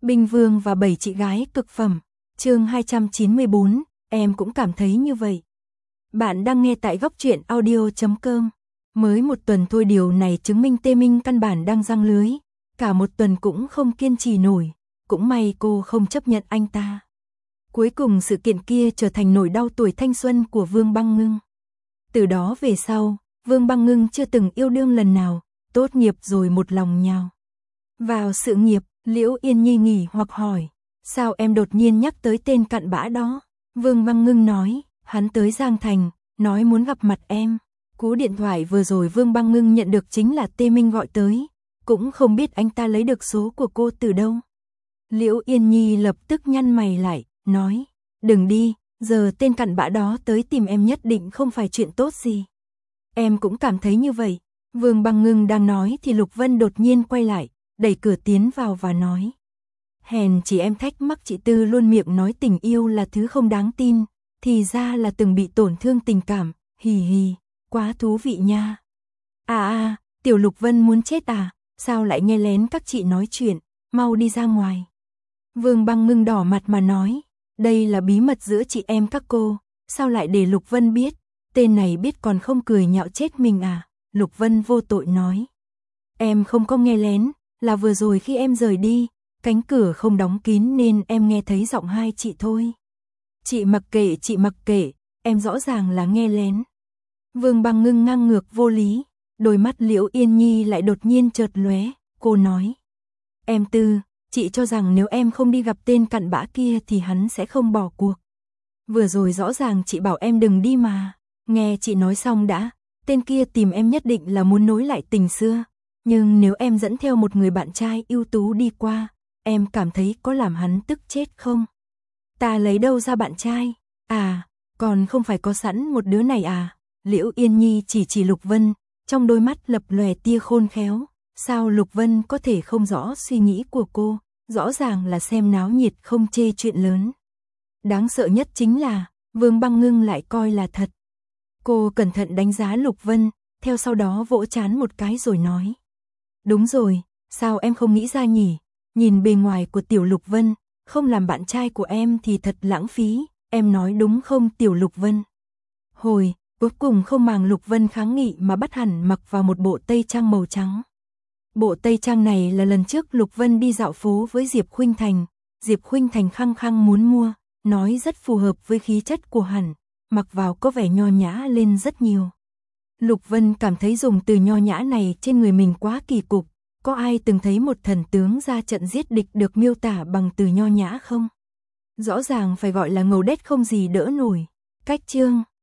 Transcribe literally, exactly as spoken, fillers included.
Binh Vương và bảy chị gái cực phẩm. Chương hai trăm chín mươi bốn, em cũng cảm thấy như vậy. Bạn đang nghe tại góc truyện audio chấm com. Mới một tuần thôi điều này chứng minh Tê Minh căn bản đang giăng lưới. Cả một tuần cũng không kiên trì nổi. Cũng may cô không chấp nhận anh ta. Cuối cùng sự kiện kia trở thành nỗi đau tuổi thanh xuân của Vương Băng Ngưng. Từ đó về sau, Vương Băng Ngưng chưa từng yêu đương lần nào, tốt nghiệp rồi một lòng nhào vào sự nghiệp. Liễu Yên Nhi nghỉ hoặc hỏi, sao em đột nhiên nhắc tới tên cặn bã đó? Vương Băng Ngưng nói, hắn tới Giang Thành, nói muốn gặp mặt em. Cú điện thoại vừa rồi Vương Băng Ngưng nhận được chính là Tê Minh gọi tới, cũng không biết anh ta lấy được số của cô từ đâu. Liễu Yên Nhi lập tức nhăn mày lại, nói, đừng đi, giờ tên cặn bã đó tới tìm em nhất định không phải chuyện tốt gì. Em cũng cảm thấy như vậy. Vương Băng Ngưng đang nói thì Lục Vân đột nhiên quay lại, đẩy cửa tiến vào và nói, hèn chỉ em thách mắc chị Tư luôn miệng nói tình yêu là thứ không đáng tin, thì ra là từng bị tổn thương tình cảm, hì hì, quá thú vị nha. À à, tiểu Lục Vân muốn chết à, sao lại nghe lén các chị nói chuyện, mau đi ra ngoài. Vương Băng Ngưng đỏ mặt mà nói, đây là bí mật giữa chị em các cô, sao lại để Lục Vân biết, tên này biết còn không cười nhạo chết mình à. Lục Vân vô tội nói, em không có nghe lén, là vừa rồi khi em rời đi, cánh cửa không đóng kín nên em nghe thấy giọng hai chị thôi. Chị mặc kệ, chị mặc kệ, em rõ ràng là nghe lén. Vương Băng Ngưng ngang ngược vô lý, đôi mắt Liễu Yên Nhi lại đột nhiên chợt lóe, cô nói, em Tư, chị cho rằng nếu em không đi gặp tên cặn bã kia thì hắn sẽ không bỏ cuộc. Vừa rồi rõ ràng chị bảo em đừng đi mà, nghe chị nói xong đã, tên kia tìm em nhất định là muốn nối lại tình xưa. Nhưng nếu em dẫn theo một người bạn trai ưu tú đi qua, em cảm thấy có làm hắn tức chết không? Ta lấy đâu ra bạn trai? À, còn không phải có sẵn một đứa này à? Liễu Yên Nhi chỉ chỉ Lục Vân, trong đôi mắt lập lòe tia khôn khéo. Sao Lục Vân có thể không rõ suy nghĩ của cô? Rõ ràng là xem náo nhiệt không chê chuyện lớn. Đáng sợ nhất chính là, Vương Băng Ngưng lại coi là thật. Cô cẩn thận đánh giá Lục Vân, theo sau đó vỗ trán một cái rồi nói. Đúng rồi, sao em không nghĩ ra nhỉ? Nhìn bề ngoài của tiểu Lục Vân, không làm bạn trai của em thì thật lãng phí, em nói đúng không tiểu Lục Vân? Hồi, cuối cùng không màng Lục Vân kháng nghị mà bắt hẳn mặc vào một bộ tây trang màu trắng. Bộ tây trang này là lần trước Lục Vân đi dạo phố với Diệp Khuynh Thành, Diệp Khuynh Thành khăng khăng muốn mua, nói rất phù hợp với khí chất của hắn, mặc vào có vẻ nho nhã lên rất nhiều. Lục Vân cảm thấy dùng từ nho nhã này trên người mình quá kỳ cục, có ai từng thấy một thần tướng ra trận giết địch được miêu tả bằng từ nho nhã không? Rõ ràng phải gọi là ngầu đét không gì đỡ nổi. Cách chương